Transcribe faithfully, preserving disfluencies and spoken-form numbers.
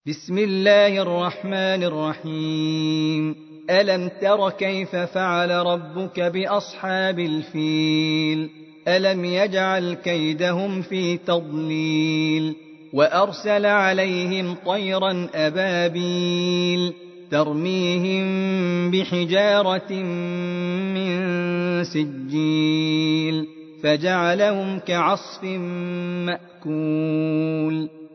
بسم الله الرحمن الرحيم. ألم تر كيف فعل ربك بأصحاب الفيل؟ ألم يجعل كيدهم في تضليل وأرسل عليهم طيرا أبابيل ترميهم بحجارة من سجيل فجعلهم كعصف مأكول.